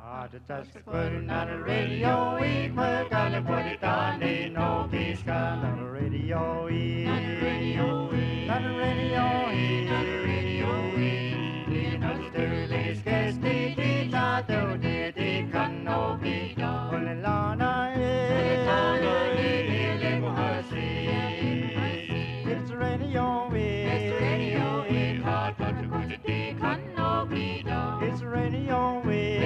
Just putting on the radio, we gotta put it on the no peace gun on the radio, on the radio, on the radio, on the radio, in the sterling scarce the guitar do the can no be done. When the lana it's the radio, it's the radio, hard but to go to the can no be done. It's the radio,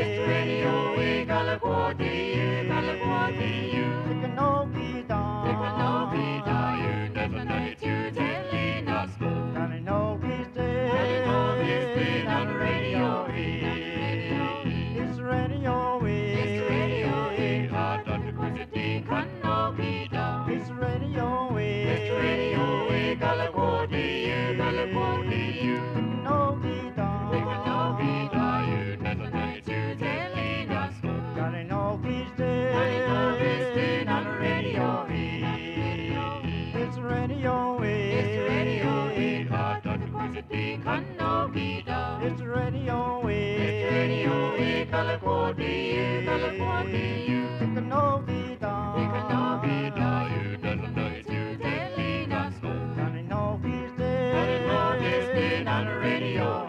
it's radio, it's radio, California, California, it can no be done, it can no be done, you doesn't know it's you telling us, Johnny no he's dead, Johnny no he's dead on the radio.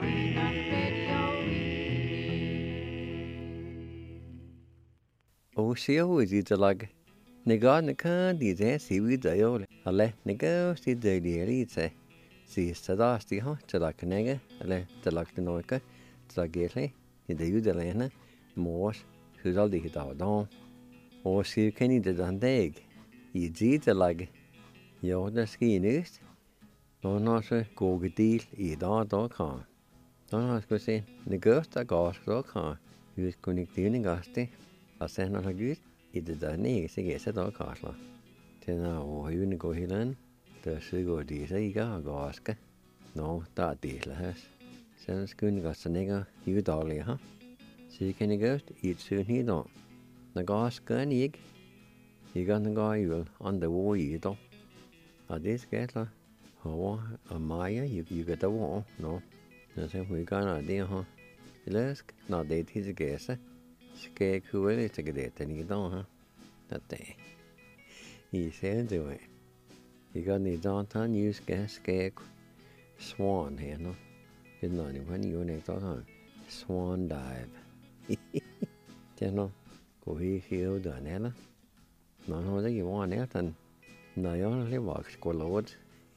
Oh, she always eats a log. Nigga, Nika, these ass, he would die all. A let Nigga, see the daily, say. Si sadasti ha tala kanega ale tala knoika tala gele in de udelena mos hudal di da don o si kenny de dandeg I dit de lag jo der skinust no så gogedil I da kan dan skal se ne gøsta gas da kan hus connecting gasti asen na gut I de da ne se gesa da kasla tena o hune go hilan der sigur de seiga gaska no da de has sen skun gasanega udali ha så kan jeg godt I søn her da na gaska nig I gan gaul on the wo I da og det skal la ho og Maja you get the wo no na se vi gan det ha læsk na det til gæsa skal kuele til det ni da ha det I ser det way You got any downtown use gas skag swan here, no? It's not even you next time. Swan dive. Channel. Go here, done, Ella. No, you want it, and no, you only walks, go Lord.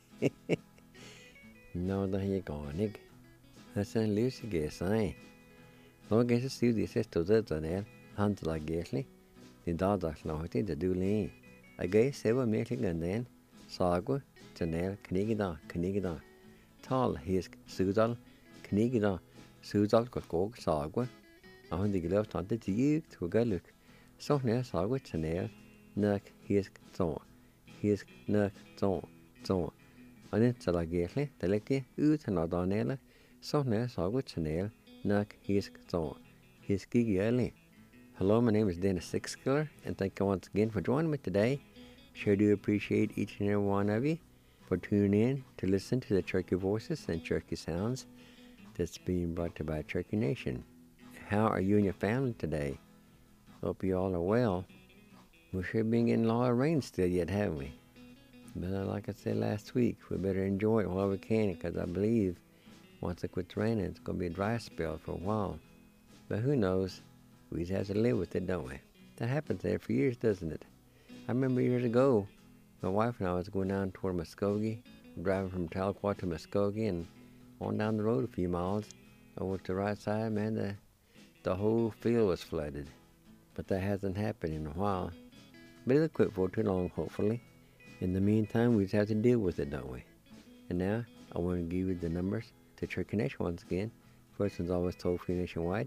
No, that you go, Nick. That's a Lucy guess, I. No, guess it's still this is to that, and El, hunt like Gasly. The dog now, it is the dooley. I guess several meeting and then. Sagwa, Janelle, Knigida, Tal, Hisk, Sudal, Knigida, Sudal, Gog, Sagwa, a hundred left on the Jig to Galuk. So near Sagwa, Janelle, Nuck, Hisk, Hisk, Nuck, and it's a lagetly, the lecty, Ut and Adonella, so near Sagwa, Janelle, Nuck, Hisk, Hisk, early. Hello, my name is Dennis Sixkiller, and thank you once again for joining me today. Sure do appreciate each and every one of you for tuning in to listen to the Cherokee voices and Cherokee sounds that's being brought to you by Cherokee Nation. How are you and your family today? Hope you all are well. We sure been getting a lot of rain still yet, haven't we? But like I said last week, we better enjoy it while we can because I believe once it quits raining, it's going to be a dry spell for a while. But who knows? We just have to live with it, don't we? That happens there for years, doesn't it? I remember years ago, my wife and I was going down toward Muskogee, driving from Tahlequah to Muskogee, and on down the road a few miles, over to the right side, man, the whole field was flooded. But that hasn't happened in a while. But it'll quit for too long, hopefully. In the meantime, we just have to deal with it, don't we? And now, I want to give you the numbers to Cherokee Nation once again. First one's always toll-free nationwide,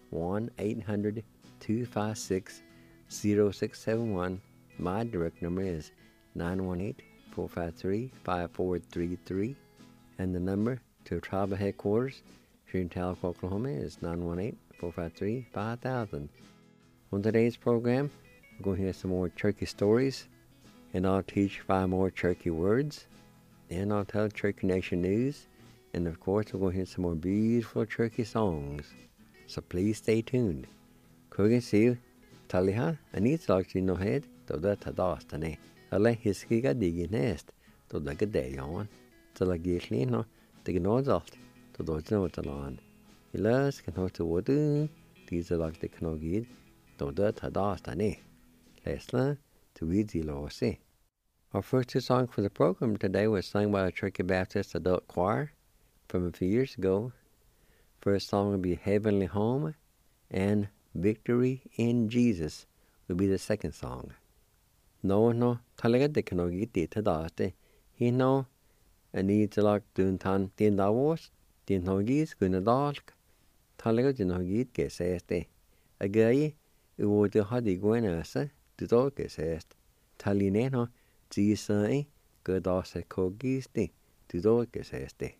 1-800-256-0671. My direct number is 918-453-5433. And the number to tribal headquarters here in Tahlequah, Oklahoma is 918-453-5000. On today's program, we're going to hear some more Cherokee stories, and I'll teach 5 more Cherokee words, and I'll tell Cherokee Nation news, and of course we're going to hear some more beautiful Cherokee songs. So please stay tuned. Cúgan siú talíthe a níosláchtí nó héad do do tá dástané. A le hiscí a dígí néist do do go déáin, tá le ggéislí nó de go nódalt do dóid nó a láin. I leis gan thóta bhdún díos a leach de cnógíd do do tá dástané. Lesla to Weedsy Lossie. Our first two songs for the program today was sung by a Turkey Baptist adult choir from a few years ago. First song will be Heavenly Home, and Victory in Jesus will be the second song. No, talaga de canogi dita date. He no, a need to lock duntan din davos, din hogis gunadalk. Talaga din hogit geseste. A gay, would the hadi gwenasa, the dog gesest. Talineno, Gisai, good asa cogisti, the dog geseste.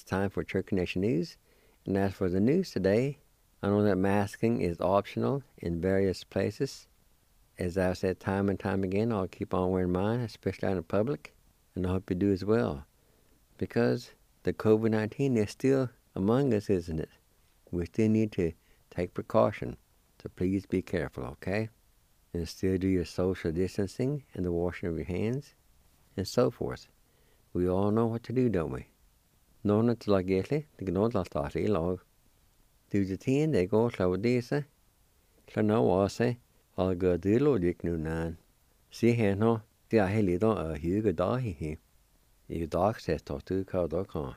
time for Church Nation News. And as for the news today, I know that masking is optional in various places. As I've said time and time again, I'll keep on wearing mine, especially out in public, and I hope you do as well. Because the COVID-19 is still among us, isn't it? We still need to take precaution, so please be careful, okay? And still do your social distancing and the washing of your hands, and so forth. We all know what to do, don't we? Nona til la gætli, det kan nogen lagt i lag. Du til tiden, det går slå disse, så nå også, og gør det lå lik nu nan. Se her nå, det er heldig da og hygge dag i. I dag sæt tog du hva da kan.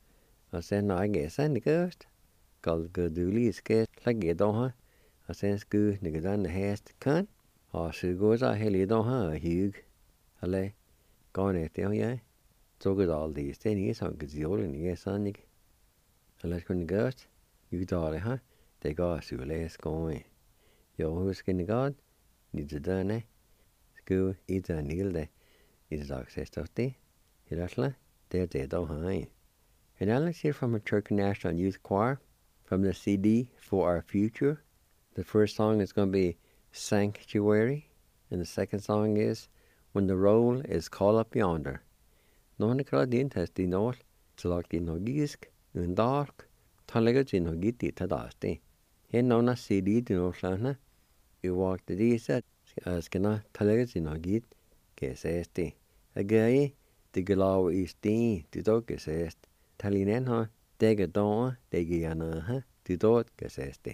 Og sen når jeg er sen det gøst, skal gør du lige skæt, lage da her, og sen sku nikke den hest kan, og så går så heldig da her og hygge. Eller, går ned til jeg. Så går det aldrig sten i sånn gaziolen i sånn ikke. Eller kunne gøst, udare her, det går så læs gående. Jeg husker det godt, lige denne, skulle i den hilde, i det dag sæstofte, hildertle, det da her. And now let's hear from a Church National Youth Choir from the CD For Our Future. The first song is going to be Sanctuary, and the second song is When the Roll is Called Up Yonder. Nåne kradin testi nål, tilagt inn og gisk, en dark, tallegget inn og gitt i tadasti. Hen nåna CD til nåslane, uvakte disse, skana tallegget inn og gitt, gesesti. Agei, det gelav i sti, det dog gesest. Talinen ha, dege doa, dege jana, det dog gesesti.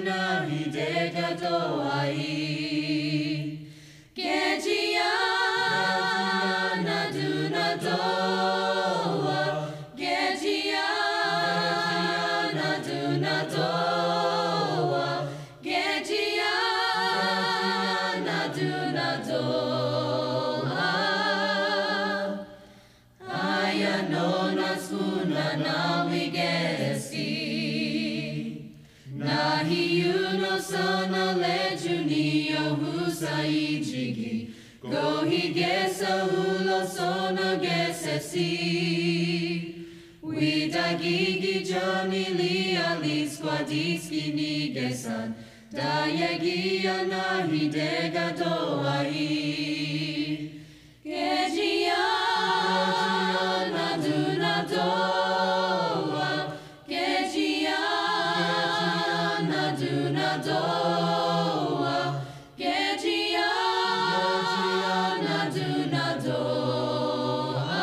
Kejian na nawigesi. Nahiyuno sana lejuni yohusa ijigi. Gohi gesa hulo sona gesesi. Widagigi jani liali squadiski nigesan. Dayagi anahi dega doai. Kejiana duna doa. Kejiana duna doa. Kejiana duna doa.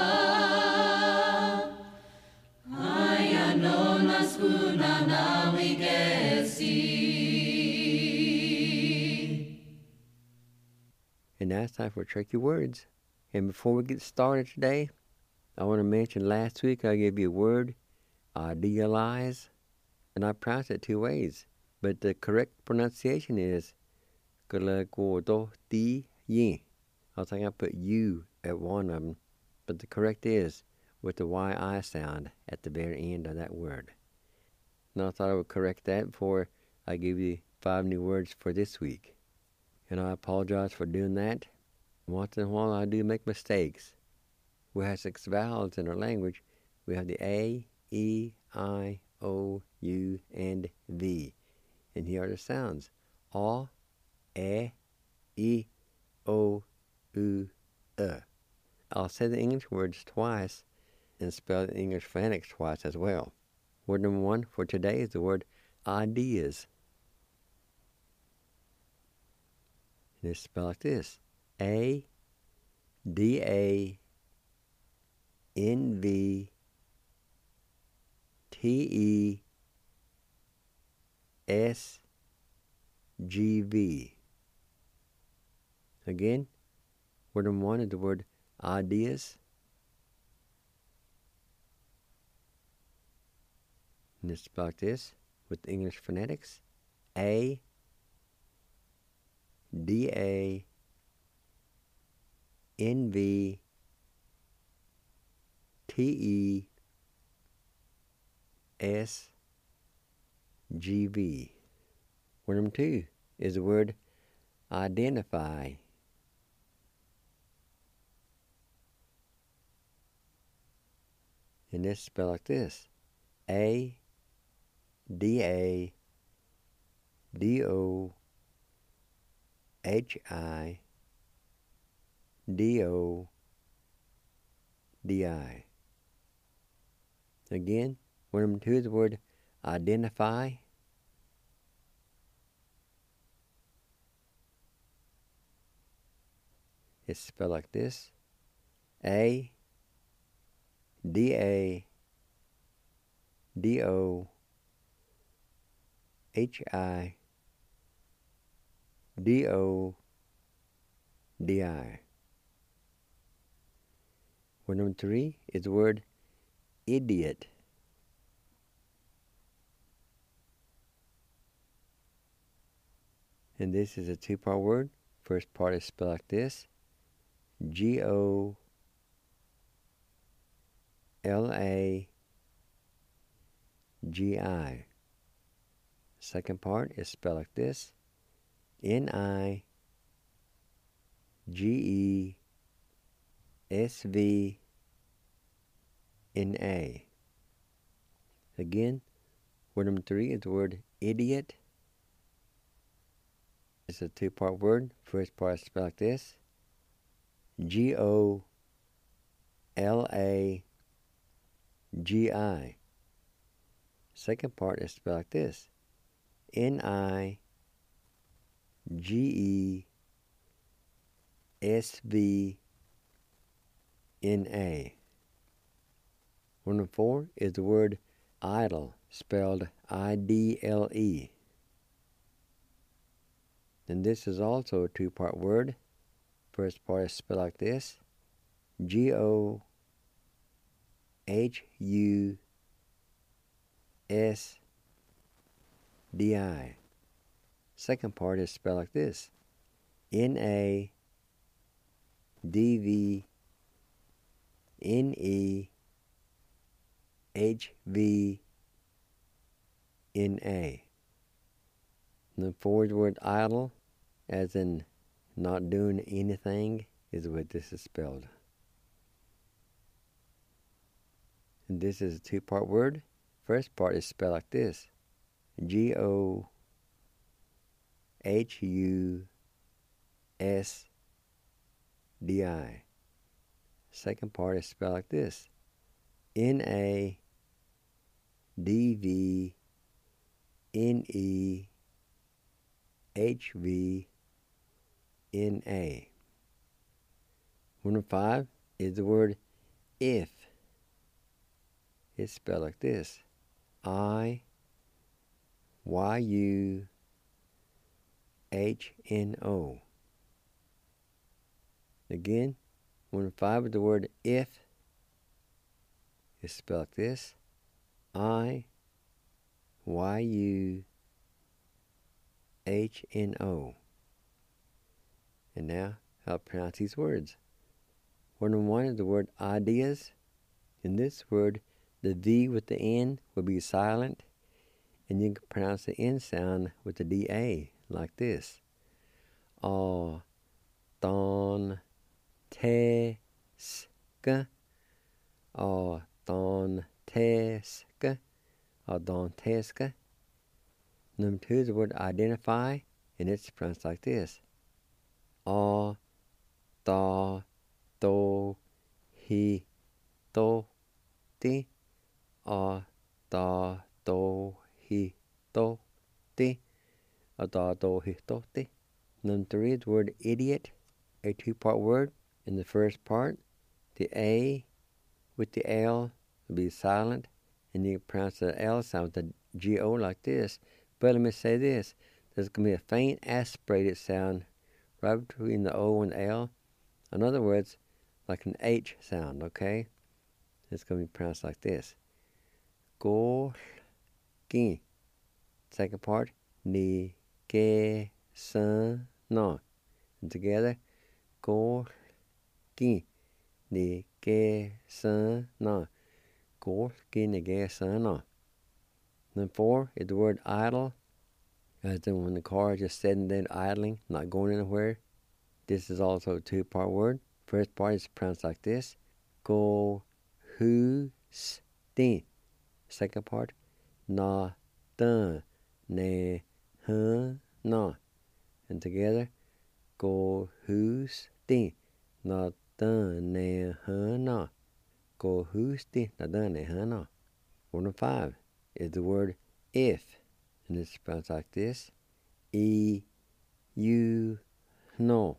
Ayano naskuna nawigesi. And now it's time for Tricky Words. And before we get started today, I want to mention last week I gave you a word, idealize, and I pronounced it two ways. But the correct pronunciation is Galagodo-di-yin. I was thinking I put U at one of them, but the correct is with the Y-I sound at the very end of that word. Now I thought I would correct that before I give you 5 new words for this week. And I apologize for doing that. Once in a while I do make mistakes. We have 6 vowels in our language. We have the A, E, I, O, U, and V. And here are the sounds. A, E, O, U, I'll say the English words twice and spell the English phonetics twice as well. Word number 1 for today is the word ideas. And it's spelled like this. A-D-A-N-V-T-E-S-G-V. Again, word number 1 is the word ideas. And it's spelled like this with English phonetics. A-D-A-N-V-T-E-S-G-V. Word number 2 is the word identify. And this is spelled like this. A-D-A-D-O-H-I-D-O-D-I. Again, word number 2 is the word identify. It's spelled like this. A-D-A-D-O-H-I-D-O-D-I. Word number 3 is the word idiot. And this is a 2-part word. First part is spelled like this. G-O-L-A-G-I. Second part is spelled like this. N-I-G-E-S-V-N-A. Again, word number 3 is the word idiot. It's a 2-part word. First part is spelled like this. G-O-L-A-G-I. Second part is spelled like this. N-I-G-E-S-V-N-A. Word number 4 is the word idle, spelled I-D-L-E. And this is also a 2-part word. First part is spelled like this. G-O-H-U-S-D-I. Second part is spelled like this. N-A-D-V-N-E HVNA. The fourth word idle, as in not doing anything, is what this is spelled. And this is a two-part word. First part is spelled like this: GOHUSDI. Second part is spelled like this: NADVNEHUNA. One of five is the word if. It's spelled like this: IYUHNO. Again, one of five is the word if. It's spelled like this: IYUHNO. And now, I'll pronounce these words. One of one is the word ideas. In this word, the V with the N will be silent, and you can pronounce the N sound with the DA like this: Don Teska. Don Teska. Don Teska. Number two is the word identify, and it's pronounced like this: Da Do Hi Do Ti. Da Do Hi Do Ti. Da Do Hi Do Ti. Number three is the word idiot, a two-part word. In the first part, the A with the L will be silent, and you pronounce the L sound with the G-O like this. But let me say this: there's going to be a faint aspirated sound right between the O and the L. In other words, like an H sound, okay? It's going to be pronounced like this: Go Ki. Second part, Ni Ke San No. And together, Go Ki. Ni Ke San No. Go Ki Ni Ke San No. Number four is the word idle, as in when the car is just sitting there idling, not going anywhere. This is also a two-part word. First part is pronounced like this: Go Hu Sti. Second part, Na Dun Ne Hun Na. And together, Go Hu Sti. Na Dun Ne Hun Na. Go Hu Sti. Na Dun Ne Hun Na. One of five is the word if, and it's pronounced like this: You know.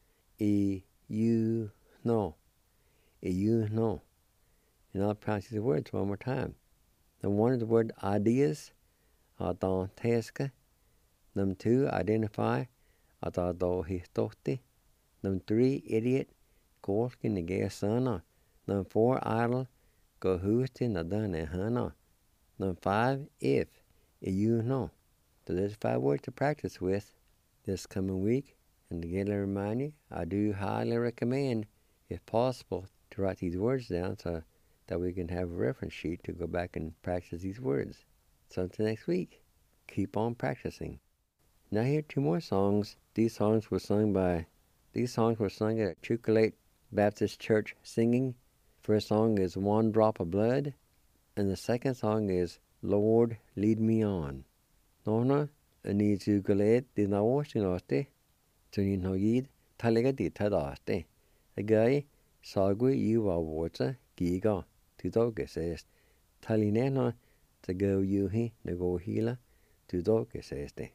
You know. You know. And I'll pronounce these words one more time. Number one is the word ideas, Don Teska. Number two, identify, Do Hi Do Ti. Number three, idiot, Gorski Nige Sana. Number four, idle, Go Husti Nadane Hana. Number five, if, you know. So there's 5 words to practice with this coming week. And again, I remind you, I do highly recommend, if possible, to write these words down so that we can have a reference sheet to go back and practice these words. So until next week, keep on practicing. Now here are 2 more songs. These songs were sung at Chucalate Baptist Church singing. First song is One Drop of Blood, and the second song is Lord Lead Me On. Nona, ani Chucalate di na washingate, tuni no yid, talega di tadaste. A guy, sagui yuwa water, giga, tudoges, talinena, to go yuhi, nego hila, tudoges.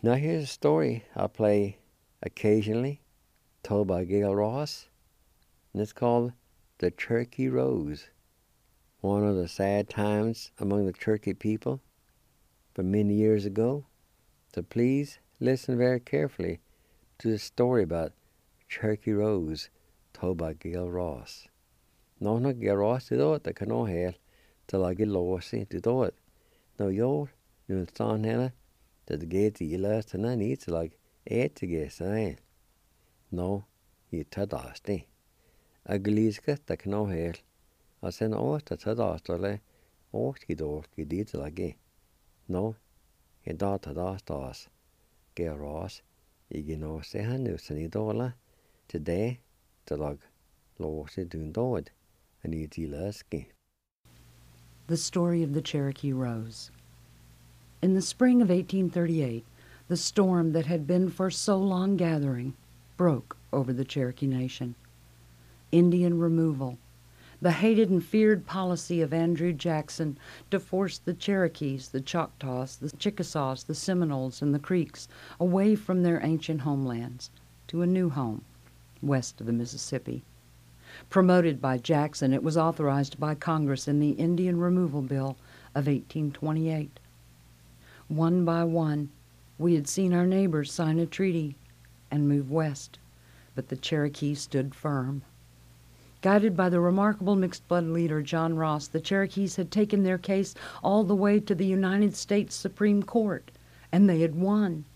Now here's a story I play occasionally, told by Gail Ross, and it's called The Cherokee Rose. One of the sad times among the Cherokee people from many years ago. So please listen very carefully to the story about Cherokee Rose told by Gail Ross. Nó Gail Ross to do it, the cano hair, till I get lost to do it. No, you're son Hannah, that the gate you last and I need to like 8 to get sign. No, you tadasti. A gleeska, the cano hair. I send all the tadastole, or he did like no, he thought tadastas. Gail Ross, you know, say I knew $20 today to like lost it doing do it. And you lasky. The story of the Cherokee Rose. In the spring of 1838, the storm that had been for so long gathering broke over the Cherokee Nation. Indian removal, the hated and feared policy of Andrew Jackson to force the Cherokees, the Choctaws, the Chickasaws, the Seminoles, and the Creeks away from their ancient homelands to a new home west of the Mississippi. Promoted by Jackson, it was authorized by Congress in the Indian Removal Bill of 1828. One by one, we had seen our neighbors sign a treaty and move west, but the Cherokee stood firm. Guided by the remarkable mixed-blood leader John Ross, the Cherokees had taken their case all the way to the United States Supreme Court, and they had won.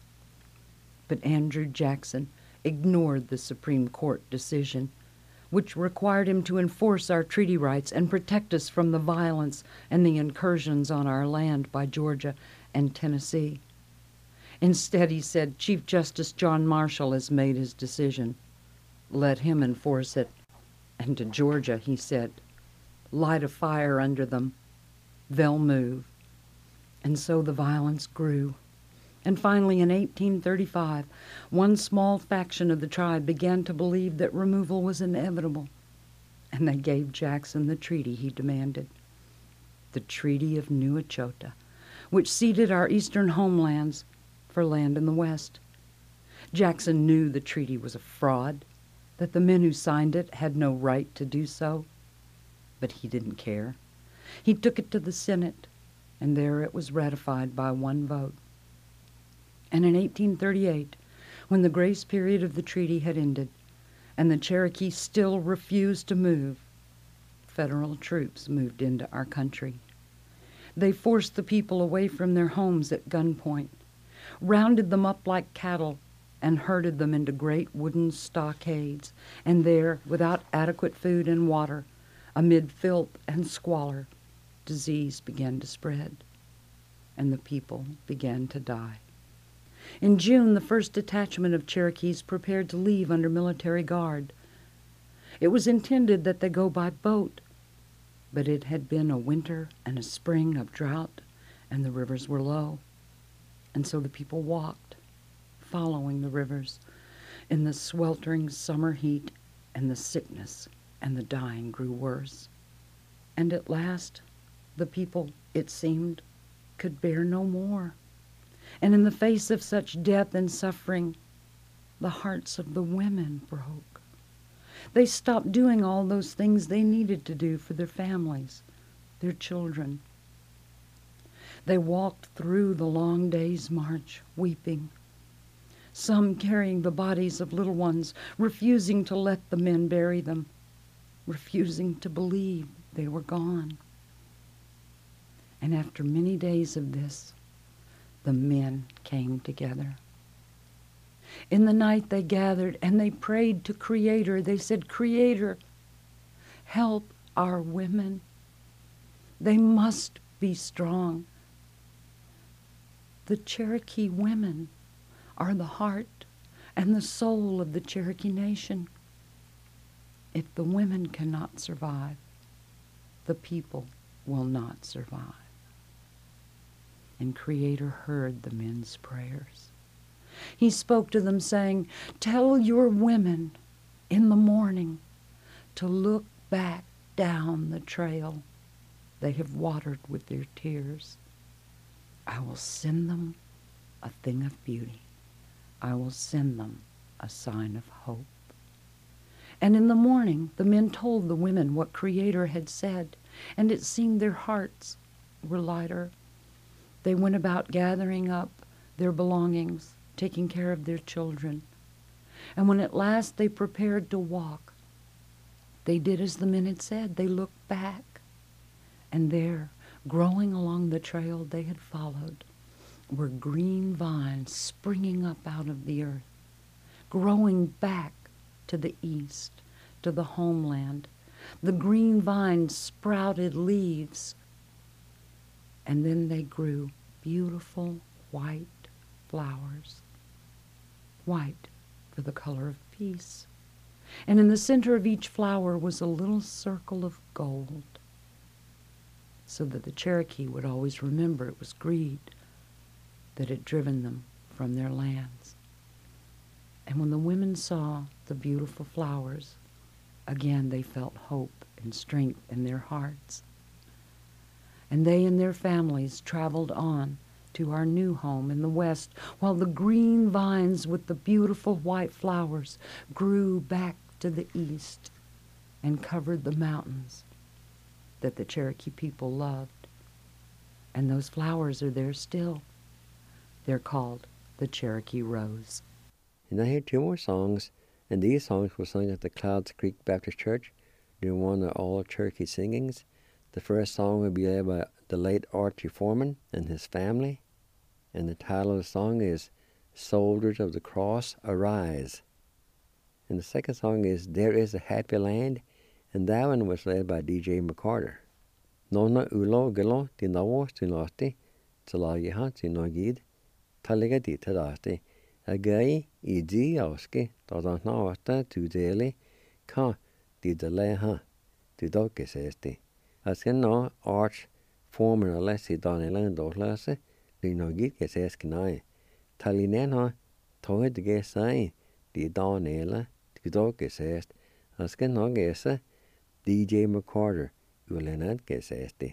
But Andrew Jackson ignored the Supreme Court decision, which required him to enforce our treaty rights and protect us from the violence and the incursions on our land by Georgia and Tennessee. Instead, he said, Chief Justice John Marshall has made his decision. Let him enforce it. And to Georgia, he said, light a fire under them. They'll move. And so the violence grew. And finally, in 1835, one small faction of the tribe began to believe that removal was inevitable, and they gave Jackson the treaty he demanded, the Treaty of New Echota, which ceded our eastern homelands for land in the west. Jackson knew the treaty was a fraud, that the men who signed it had no right to do so, but he didn't care. He took it to the Senate, and there it was ratified by one vote. And in 1838, when the grace period of the treaty had ended, and the Cherokee still refused to move, federal troops moved into our country. They forced the people away from their homes at gunpoint, rounded them up like cattle, and herded them into great wooden stockades, and there, without adequate food and water, amid filth and squalor, disease began to spread, and the people began to die. In June, the first detachment of Cherokees prepared to leave under military guard. It was intended that they go by boat, but it had been a winter and a spring of drought, and the rivers were low. And so the people walked, following the rivers, in the sweltering summer heat, and the sickness and the dying grew worse. And at last, the people, it seemed, could bear no more. And in the face of such death and suffering, the hearts of the women broke. They stopped doing all those things they needed to do for their families, their children. They walked through the long day's march, weeping, some carrying the bodies of little ones, refusing to let the men bury them, refusing to believe they were gone. And after many days of this, the men came together. In the night they gathered and they prayed to Creator. They said, Creator, help our women. They must be strong. The Cherokee women are the heart and the soul of the Cherokee Nation. If the women cannot survive, the people will not survive. And Creator heard the men's prayers. He spoke to them saying, tell your women in the morning to look back down the trail they have watered with their tears. I will send them a thing of beauty. I will send them a sign of hope. And in the morning, the men told the women what Creator had said, and it seemed their hearts were lighter. They went about gathering up their belongings, taking care of their children. And when at last they prepared to walk, they did as the men had said. They looked back, and there, growing along the trail they had followed, were green vines springing up out of the earth, growing back to the east, to the homeland. The green vines sprouted leaves, and then they grew beautiful white flowers, white for the color of peace. And in the center of each flower was a little circle of gold, so that the Cherokee would always remember it was greed that had driven them from their lands. And when the women saw the beautiful flowers, again they felt hope and strength in their hearts. And they and their families traveled on to our new home in the west, while the green vines with the beautiful white flowers grew back to the east and covered the mountains that the Cherokee people loved. And those flowers are there still. They're called the Cherokee Rose. And I hear two more songs, and these songs were sung at the Clouds Creek Baptist Church during one of all Cherokee singings. The first song will be led by the late Archie Foreman and his family, and the title of the song is Soldiers of the Cross Arise. And the second song is There Is a Happy Land, and that one was led by DJ McCarter. Nona ulo gilo di nawo stinasti, talagiha tinogid, taligadi tadasti, agai idi auski, tadanawata tudeli, ka di deleha, tudokesesti. Asken no Arch Foreman alessi danelan dohlase, dinogid keseskinai. Talinena tohed gesai, di danela, tudokesest. Asken no gesa, DJ McCarter, ulenat gesesti.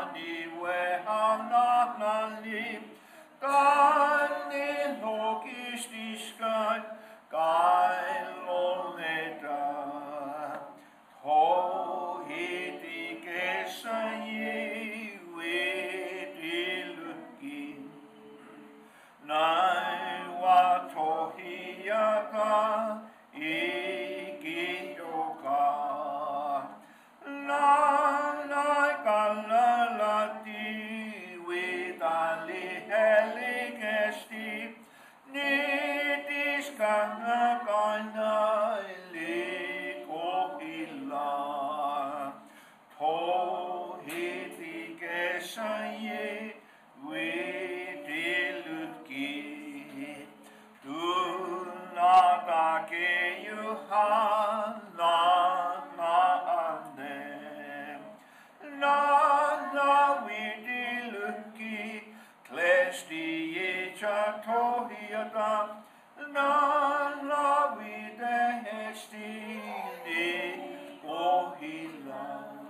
Nani we have not istiskan kailoleta. Hohiti kesäji vetilykin. Näin watohiaka ikijoka. Näin kallalati vitali helikesti. Niitiskana kainaili kohilla. Tohiti kesäji vetilykin. Tunnata kejuhana naane. Nana vitilykki, klesti jecha tohiata. Nana vitehesti ni kohilla.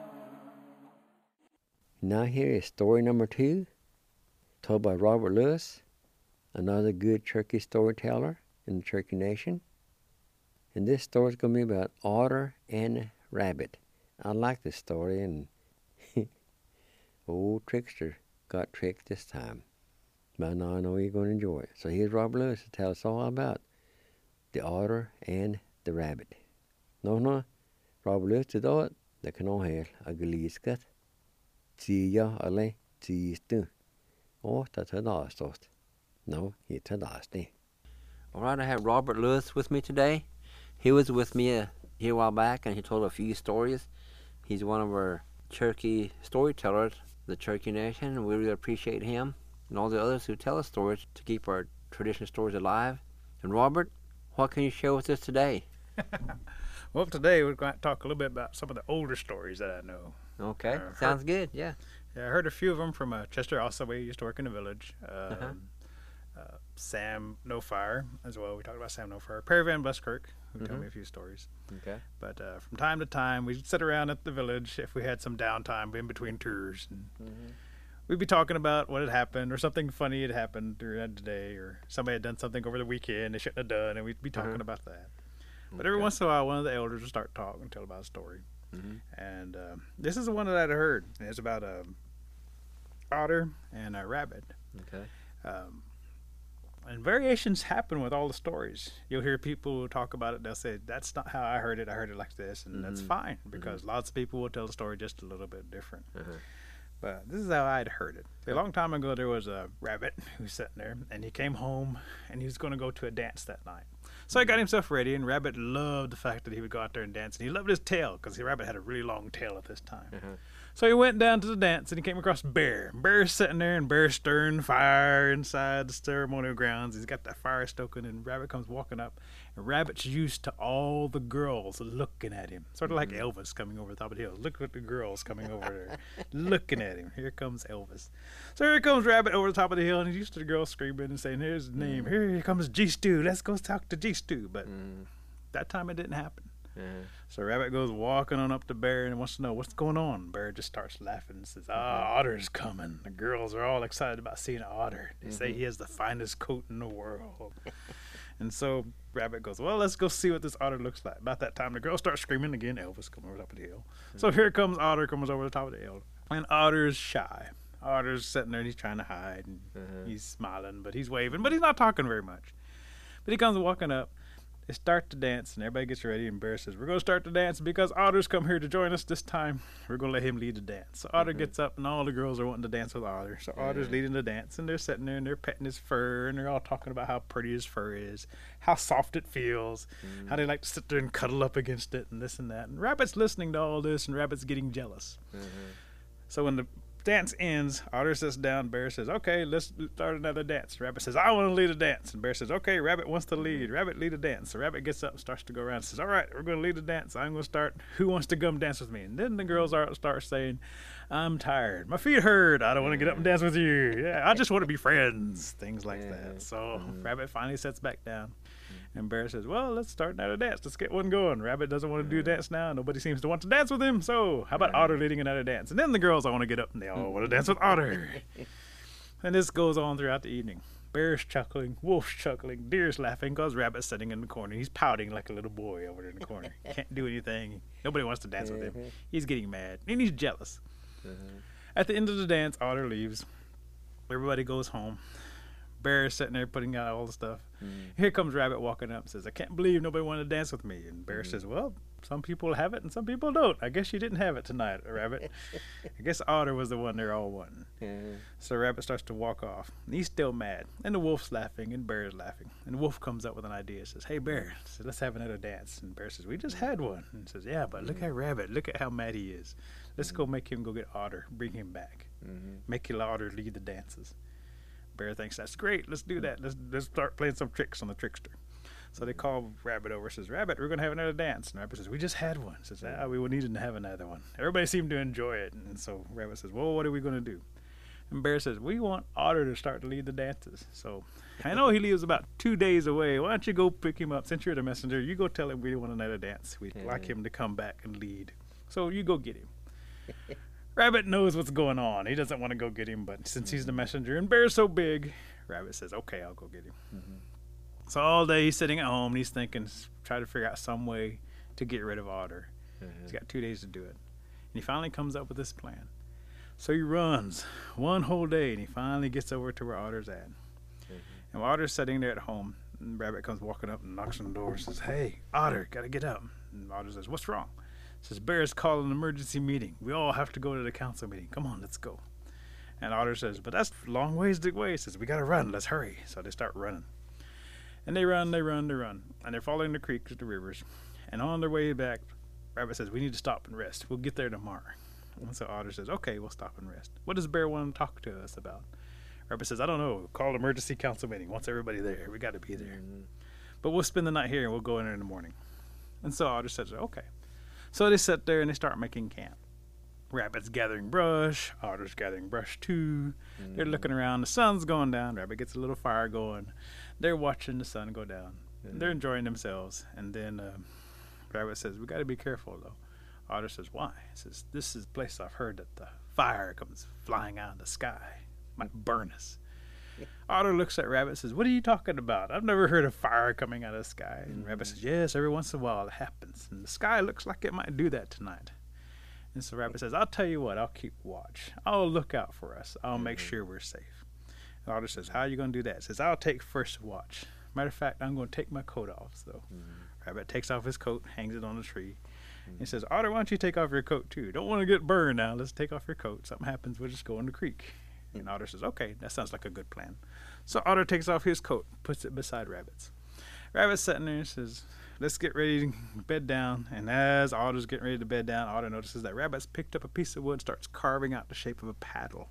Now here is story number 2, told by Robert Lewis, another good Cherokee storyteller in the Cherokee Nation. And this story is going to be about otter and rabbit. I like this story, and old trickster got tricked this time. But now I know you're going to enjoy it. So here's Robert Lewis to tell us all about the otter and the rabbit. No, Robert Lewis to do it, the canon here, a gliskat. Tia alle tistu. Oh, that's a dastot. No, it's a dasti. All right, I have Robert Lewis with me today. He was with me here a while back, and he told a few stories. He's one of our Cherokee storytellers, the Cherokee Nation, and we really appreciate him and all the others who tell us stories to keep our traditional stories alive. And Robert, what can you share with us today? Well, today we're going to talk a little bit about some of the older stories that I know. Okay, sounds good, yeah. Yeah, I heard a few of them from Chester Ossaway, used to work in the village. Sam No Fire as well. We talked about Sam No Fire. Perry Van Buskirk, who told me a few stories. Okay. But from time to time, we'd sit around at the village if we had some downtime in between tours. And we'd be talking about what had happened, or something funny had happened during the day, or somebody had done something over the weekend they shouldn't have done, and we'd be talking about that. But every once in a while, one of the elders would start talking and tell about a story. And this is the one that I'd heard. It's about a otter and a rabbit. Okay. And variations happen with all the stories. You'll hear people talk about it. They'll say, that's not how I heard it. I heard it like this. And that's fine, because lots of people will tell the story just a little bit different. But this is how I'd heard it. A long time ago, there was a rabbit who was sitting there, and he came home, and he was going to go to a dance that night. So he got himself ready, and Rabbit loved the fact that he would go out there and dance. And he loved his tail, because the rabbit had a really long tail at this time. So he went down to the dance, and he came across Bear. Bear's sitting there, and Bear's stirring fire inside the ceremonial grounds. He's got that fire stoking, and Rabbit comes walking up. And Rabbit's used to all the girls looking at him, sort of like Elvis coming over the top of the hill. Look at the girls coming over there, looking at him. Here comes Elvis. So here comes Rabbit over the top of the hill, and he's used to the girls screaming and saying, here's his name. Here comes G-Stew. Let's go talk to G-Stew. But that time it didn't happen. So Rabbit goes walking on up to Bear and wants to know what's going on. Bear just starts laughing and says, Otter's coming. The girls are all excited about seeing an otter. They say he has the finest coat in the world. And so Rabbit goes, well, let's go see what this otter looks like. About that time, the girls start screaming again. Elvis comes over the top of the hill. So here comes Otter, comes over the top of the hill. And Otter's shy. Otter's sitting there and he's trying to hide. And he's smiling, but he's waving, but he's not talking very much. But he comes walking up. They start to dance, and everybody gets ready, and Bear says, we're going to start the dance because Otter's come here to join us this time. We're going to let him lead the dance. So Otter gets up, and all the girls are wanting to dance with Otter. So Otter's leading the dance, and they're sitting there, and they're petting his fur, and they're all talking about how pretty his fur is, how soft it feels, how they like to sit there and cuddle up against it, and this and that. And Rabbit's listening to all this, and Rabbit's getting jealous. So when the dance ends, Otter sits down. Bear says, okay, let's start another dance. Rabbit says, I want to lead a dance. And Bear says, okay, Rabbit wants to lead. Rabbit lead a dance. So Rabbit gets up and starts to go around and says, all right, we're going to lead a dance. I'm going to start. Who wants to come dance with me? And then the girls start saying, I'm tired. My feet hurt. I don't want to get up and dance with you. Yeah, I just want to be friends. Things like that. So Rabbit finally sits back down. And Bear says, well, let's start another dance. Let's get one going. Rabbit doesn't want to do a dance now. Nobody seems to want to dance with him. So how about Otter leading another dance? And then the girls all want to get up, and they all want to dance with Otter. And this goes on throughout the evening. Bear's chuckling, Wolf's chuckling, Deer's laughing, cause Rabbit's sitting in the corner. He's pouting like a little boy over there in the corner. Can't do anything. Nobody wants to dance with him. He's getting mad, and he's jealous. At the end of the dance, Otter leaves. Everybody goes home. Bear is sitting there putting out all the stuff. Here comes Rabbit walking up and says, I can't believe nobody wanted to dance with me. And Bear says, well, some people have it and some people don't. I guess you didn't have it tonight, Rabbit. I guess Otter was the one they're all wanting. So Rabbit starts to walk off. And he's still mad. And the Wolf's laughing and Bear is laughing. And the Wolf comes up with an idea. Says, hey, Bear, says, let's have another dance. And Bear says, we just had one. And says, yeah, but look at Rabbit. Look at how mad he is. Let's go make him go get Otter. Bring him back. Make Otter lead the dances. Bear thinks that's great. Let's do that. Let's start playing some tricks on the trickster. So they call Rabbit over. Says, Rabbit, we're gonna have another dance. And Rabbit says, we just had one. Says, we will need to have another one. Everybody seemed to enjoy it. And so Rabbit says, well, what are we gonna do? And Bear says, we want Otter to start to lead the dances. So I know he lives about 2 days away. Why don't you go pick him up? Since you're the messenger, you go tell him we want another dance. We'd like him to come back and lead. So you go get him. Rabbit knows what's going on. He doesn't want to go get him, but since he's the messenger and Bear's so big, Rabbit says, okay, I'll go get him. So all day he's sitting at home and he's thinking, try to figure out some way to get rid of Otter. He's got 2 days to do it. And he finally comes up with this plan. So he runs one whole day and he finally gets over to where Otter's at. And while Otter's sitting there at home, and Rabbit comes walking up and knocks on the door and says, hey, Otter, gotta get up. And Otter says, what's wrong? Says, Bear's calling an emergency meeting. We all have to go to the council meeting. Come on, let's go. And Otter says, but that's a long ways to go. He says, we got to run. Let's hurry. So they start running. And they run. And they're following the creeks, the rivers. And on their way back, Rabbit says, we need to stop and rest. We'll get there tomorrow. And so Otter says, okay, we'll stop and rest. What does Bear want to talk to us about? Rabbit says, I don't know. Call an emergency council meeting. Wants everybody there. We got to be there. But we'll spend the night here and we'll go in there in the morning. And so Otter says, okay. So they sit there and they start making camp. Rabbit's gathering brush. Otter's gathering brush too. They're looking around. The sun's going down. Rabbit gets a little fire going. They're watching the sun go down. They're enjoying themselves. And then Rabbit says, we got to be careful though. Otter says, why? He says, this is a place I've heard that the fire comes flying out of the sky. Might burn us. Otter looks at Rabbit and says, what are you talking about? I've never heard of fire coming out of the sky. And Rabbit says, yes, every once in a while it happens. And the sky looks like it might do that tonight. And so Rabbit says, I'll tell you what, I'll keep watch. I'll look out for us. I'll make sure we're safe. And Otter says, how are you going to do that? He says, I'll take first watch. Matter of fact, I'm going to take my coat off. So Rabbit takes off his coat, hangs it on the tree. He says, Otter, why don't you take off your coat too? Don't want to get burned now. Let's take off your coat. Something happens, we'll just go in the creek. And Otter says, okay, that sounds like a good plan. So Otter takes off his coat, puts it beside Rabbit's. Rabbit's sitting there and says, let's get ready to bed down. And as Otter's getting ready to bed down, Otter notices that Rabbit's picked up a piece of wood and starts carving out the shape of a paddle.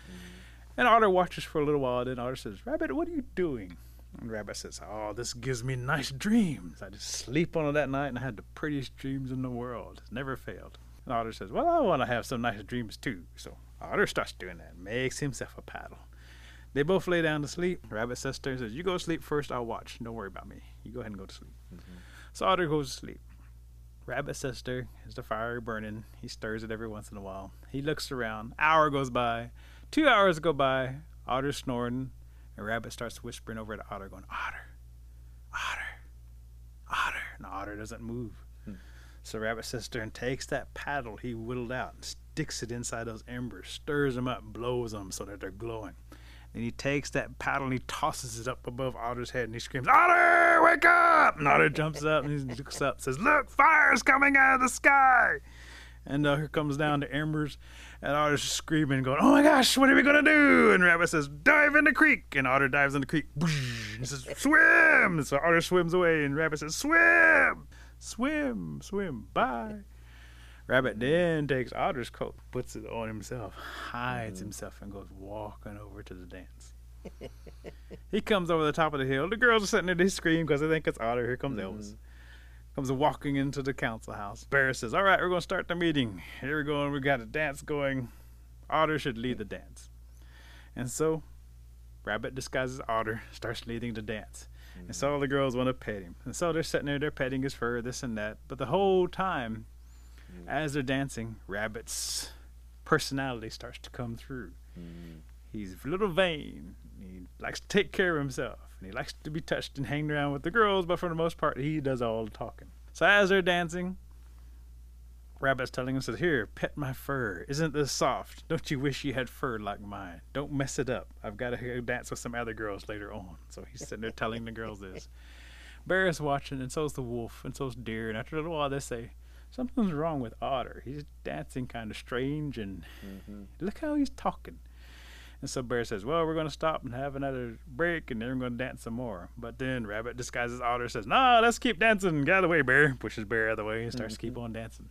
And Otter watches for a little while. Then Otter says, Rabbit, what are you doing? And Rabbit says, oh, this gives me nice dreams. I just sleep on it that night and I had the prettiest dreams in the world. It's never failed. And Otter says, well, I want to have some nice dreams too. So Otter starts doing that, makes himself a paddle. They both lay down to sleep. Rabbit says to her, says, you go to sleep first, I'll watch. Don't worry about me. You go ahead and go to sleep. So Otter goes to sleep. Rabbit says to her, as the fire burning, he stirs it every once in a while. He looks around. Hour goes by. 2 hours go by. Otter's snoring. And Rabbit starts whispering over to Otter, going, Otter, Otter, Otter. And Otter doesn't move. So Rabbit says to her and takes that paddle he whittled out and sticks it inside those embers, stirs them up, blows them so that they're glowing. And he takes that paddle and he tosses it up above Otter's head and he screams, Otter, wake up! And Otter jumps up and he looks up and says, look, fire's coming out of the sky! And here comes down the embers and Otter's screaming, going, oh my gosh, what are we going to do? And Rabbit says, dive in the creek. And Otter dives in the creek. And he says, swim! And so Otter swims away and Rabbit says, swim! Swim, swim, bye. Rabbit then takes Otter's coat, puts it on himself, hides himself, and goes walking over to the dance. He comes over the top of the hill. The girls are sitting there, they scream because they think it's Otter. Here comes Elvis. Comes walking into the council house. Bear says, all right, we're going to start the meeting. Here we go, and we got a dance going. Otter should lead the dance. And so Rabbit disguises Otter, starts leading the dance. And so all the girls want to pet him. And so they're sitting there, they're petting his fur, this and that. But the whole time, as they're dancing, Rabbit's personality starts to come through. He's a little vain. He likes to take care of himself. And he likes to be touched and hang around with the girls, but for the most part, he does all the talking. So as they're dancing, Rabbit's telling him, says, here, pet my fur. Isn't this soft? Don't you wish you had fur like mine? Don't mess it up. I've got to go dance with some other girls later on. So he's sitting there telling the girls this. Bear is watching, and so's the wolf, and so's Deer. And after a little while, they say, something's wrong with Otter. He's dancing kind of strange, and look how he's talking. And so Bear says, well, we're going to stop and have another break, and then we're going to dance some more. But then Rabbit disguises Otter, says, nah, let's keep dancing. Get out of the way, Bear. Pushes Bear out of the way and starts to keep on dancing.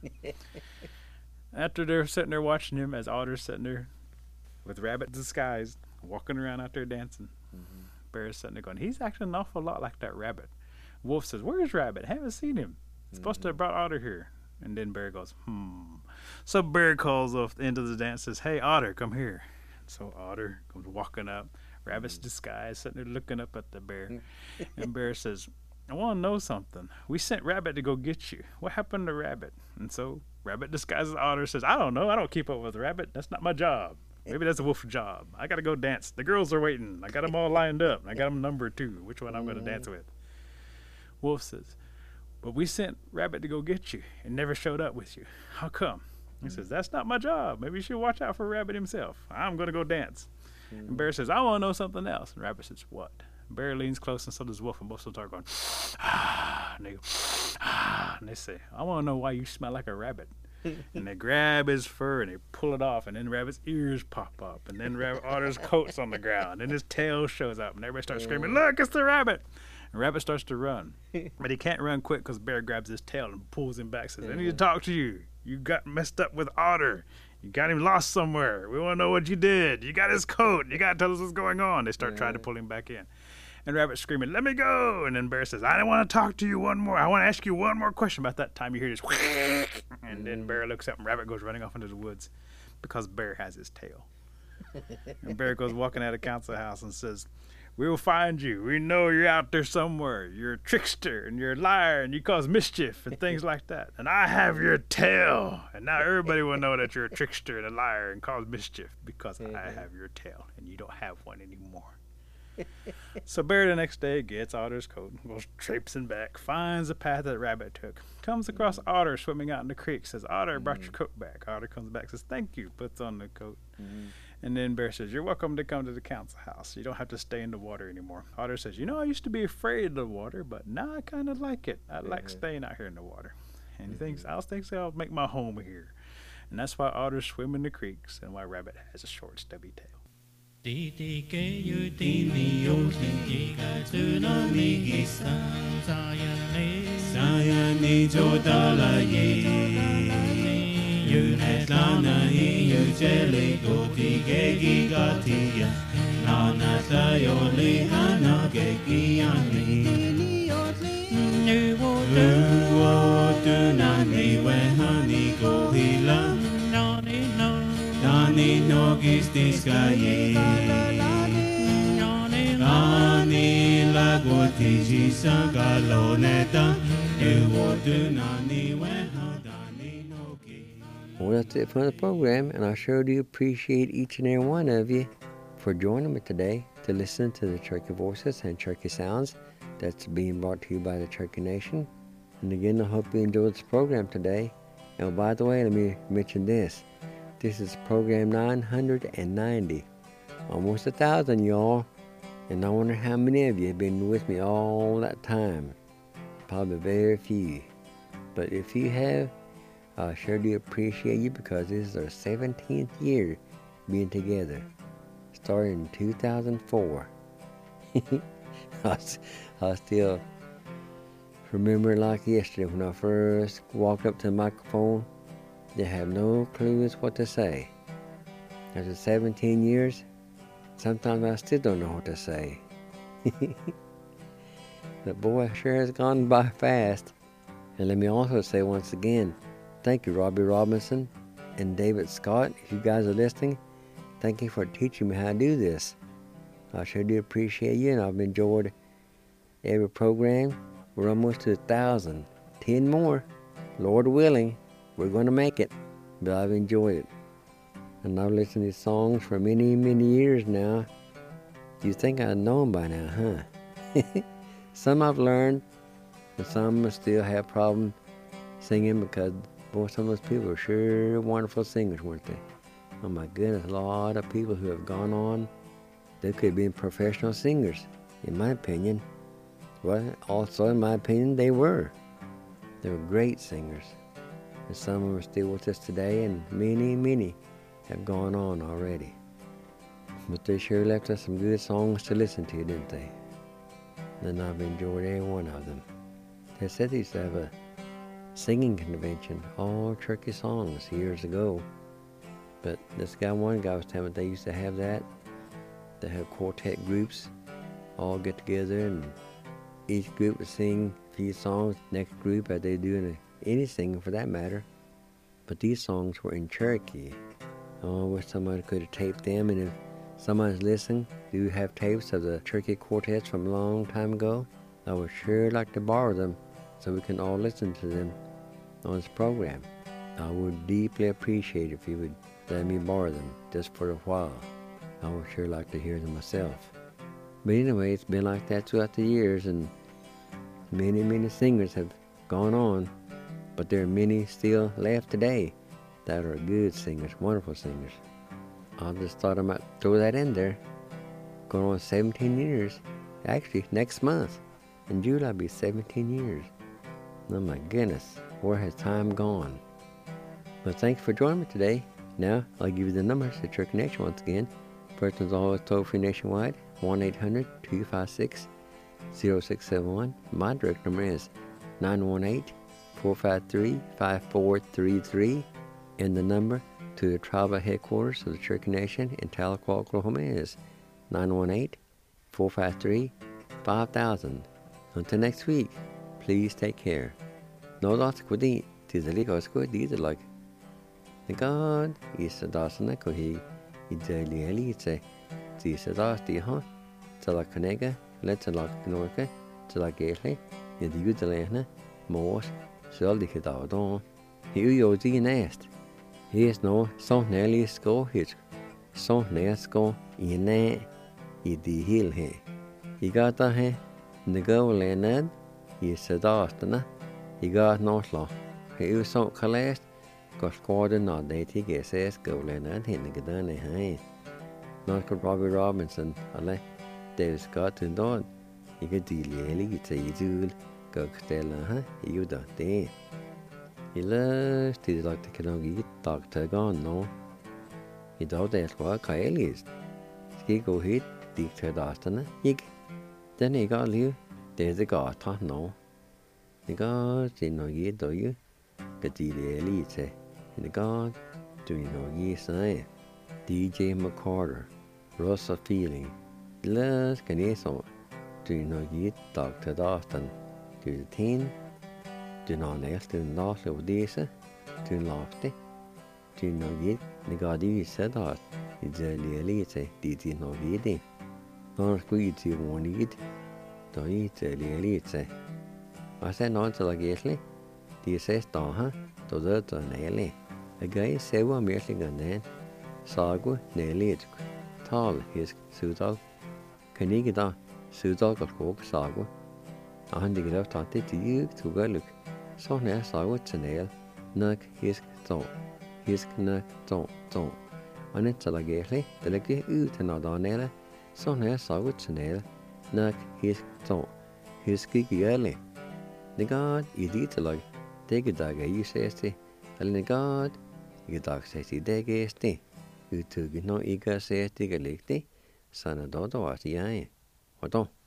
After they're sitting there watching him, as Otter's sitting there with Rabbit disguised, walking around out there dancing, Bear's sitting there going, he's acting an awful lot like that Rabbit. Wolf says, where's Rabbit? Haven't seen him. Supposed to have brought Otter here. And then Bear goes, So Bear calls off the end of the dance, says, hey, Otter, come here. So Otter comes walking up, Rabbit's disguised, sitting there looking up at the Bear. And Bear says, I want to know something. We sent Rabbit to go get you. What happened to Rabbit? And so Rabbit disguises Otter, says, I don't know. I don't keep up with Rabbit. That's not my job. Maybe that's a wolf's job. I got to go dance. The girls are waiting. I got them all lined up. I got them numbered too, which one I'm going to dance with. Wolf says, but we sent Rabbit to go get you and never showed up with you. How come? He says, that's not my job. Maybe you should watch out for Rabbit himself. I'm going to go dance. And Bear says, I want to know something else. And Rabbit says, what? Bear leans close, and so does Wolf, and both start going, and they go, and they say, I want to know why you smell like a rabbit. And they grab his fur and they pull it off, and then Rabbit's ears pop up, and then Otter's coat's on the ground, and his tail shows up, and everybody starts screaming, look, it's the Rabbit. And Rabbit starts to run, but he can't run quick because Bear grabs his tail and pulls him back, says, I need to talk to you. You got messed up with Otter. You got him lost somewhere. We want to know what you did. You got his coat. You got to tell us what's going on. They start trying to pull him back in. And Rabbit's screaming, let me go. And then Bear says, I don't want to talk to you one more. I want to ask you one more question. About that time you hear this, and then Bear looks up and Rabbit goes running off into the woods because Bear has his tail. And Bear goes walking out of council house and says, we will find you. We know you're out there somewhere. You're a trickster and you're a liar and you cause mischief and things like that. And I have your tail. And now everybody will know that you're a trickster and a liar and cause mischief because I have your tail and you don't have one anymore. So Bear the next day gets Otter's coat, goes traipsing back, finds the path that Rabbit took, comes across Otter swimming out in the creek, says, Otter, brought your coat back. Otter comes back, says, thank you, puts on the coat. And then Bear says, you're welcome to come to the council house. You don't have to stay in the water anymore. Otter says, you know, I used to be afraid of the water, but now I kind of like it. I like staying out here in the water. And he thinks, I'll make my home here. And that's why otters swim in the creeks and why Rabbit has a short, stubby tail. Well, that's it for the program, and I sure do appreciate each and every one of you for joining me today to listen to the Cherokee Voices and Cherokee Sounds that's being brought to you by the Cherokee Nation. And again, I hope you enjoyed this program today. And by the way, let me mention this. This is program 990. Almost 1,000, y'all. And I wonder how many of you have been with me all that time. Probably very few. But if you have, I sure do appreciate you because this is our 17th year being together. Started in 2004. I still remember it like yesterday when I first walked up to the microphone. They have no clues what to say. After 17 years, sometimes I still don't know what to say. But boy, it sure has gone by fast. And let me also say once again, thank you, Robbie Robinson and David Scott. If you guys are listening, thank you for teaching me how to do this. I sure do appreciate you, and I've enjoyed every program. We're almost to 1,000. 10 more. Lord willing, we're going to make it. But I've enjoyed it. And I've listened to these songs for many, many years now. You think I'd know them by now, huh? Some I've learned, and some I still have problems singing because some of those people are sure wonderful singers, weren't they? Oh my goodness, a lot of people who have gone on, they could have been professional singers, in my opinion. Well, also in my opinion, they were. They were great singers. And some of them are still with us today, and many, many have gone on already. But they sure left us some good songs to listen to, didn't they? And I've enjoyed every one of them. They said they used to have a singing convention, all Cherokee songs, years ago. But one guy was telling me they used to have that. They have quartet groups all get together, and each group would sing a few songs. Next group, as they do in any singing for that matter. But these songs were in Cherokee. Oh, I wish somebody could have taped them, and if somebody's listening, do have tapes of the Cherokee quartets from a long time ago, I would sure like to borrow them so we can all listen to them on this program. I would deeply appreciate if you would let me borrow them just for a while. I would sure like to hear them myself. But anyway, it's been like that throughout the years, and many, many singers have gone on, but there are many still left today that are good singers, wonderful singers. I just thought I might throw that in there. Going on 17 years. Actually, next month, in July, will be 17 years. Oh my goodness, where has time gone? But thanks for joining me today. Now, I'll give you the numbers to Cherokee Nation once again. First one's always toll-free nationwide, 1-800-256-0671. My direct number is 918-453-5433. And the number to the tribal headquarters of the Cherokee Nation in Tahlequah, Oklahoma is 918-453-5000. Until next week, please take care. No lots of quiddy, tis a legal squid, these are like the God is a dawson, he daily elite, tis a dusty, huh? Tala Canega, let's a lock Norca, Tala Gately, in the Udelana, Morse, Soldic Dawdon. Here you see nest. Here's no so nearly score hit. So near score in a the hill he. He got a he, the girl Leonard, he said Austin, he got no slaw. He was so collapsed, got squadron not they take a says go Leonard in the Gadani high. Not Robbie Robinson, ale, David Scott and Don. He could deal it's a Zul, go Stella, huh? You don't think. He loves to like the Kanongi doctor gone, no. He thought that's what Kyle is. He go hit, dictator Dastana, then he got you, there's a god, no. The gods in no ye do you, get the elite, and the god do you know ye say. DJ McCarter, Rosa Feeling, loves Caneso, do you know ye Dr. Dastan, to the teen. Do not else to not of this, to lofty. Do not yet, the god you said that, it's a elite, did you know ye? Don't squeeze you won't eat, don't eat a elite. I said not to like Yesley, the says Daha, to the Nelly. A guy several merely gun then, Sagu, Nelly, tall, his Sudal. Can you get on Sudal got walk Sagu? I had to get up to you to go look. So now Sagu Chanel, Nuck his thought, his nuck thought. On it to like Yesley, the like you to not on Nella. So now Sagu Chanel, Nuck his thought, his kiki early. The god, you did to like, take a dog, you say, and the god, you dog says, you dig a you took no eager say, take a lick, son of daughter was the eye. What don't?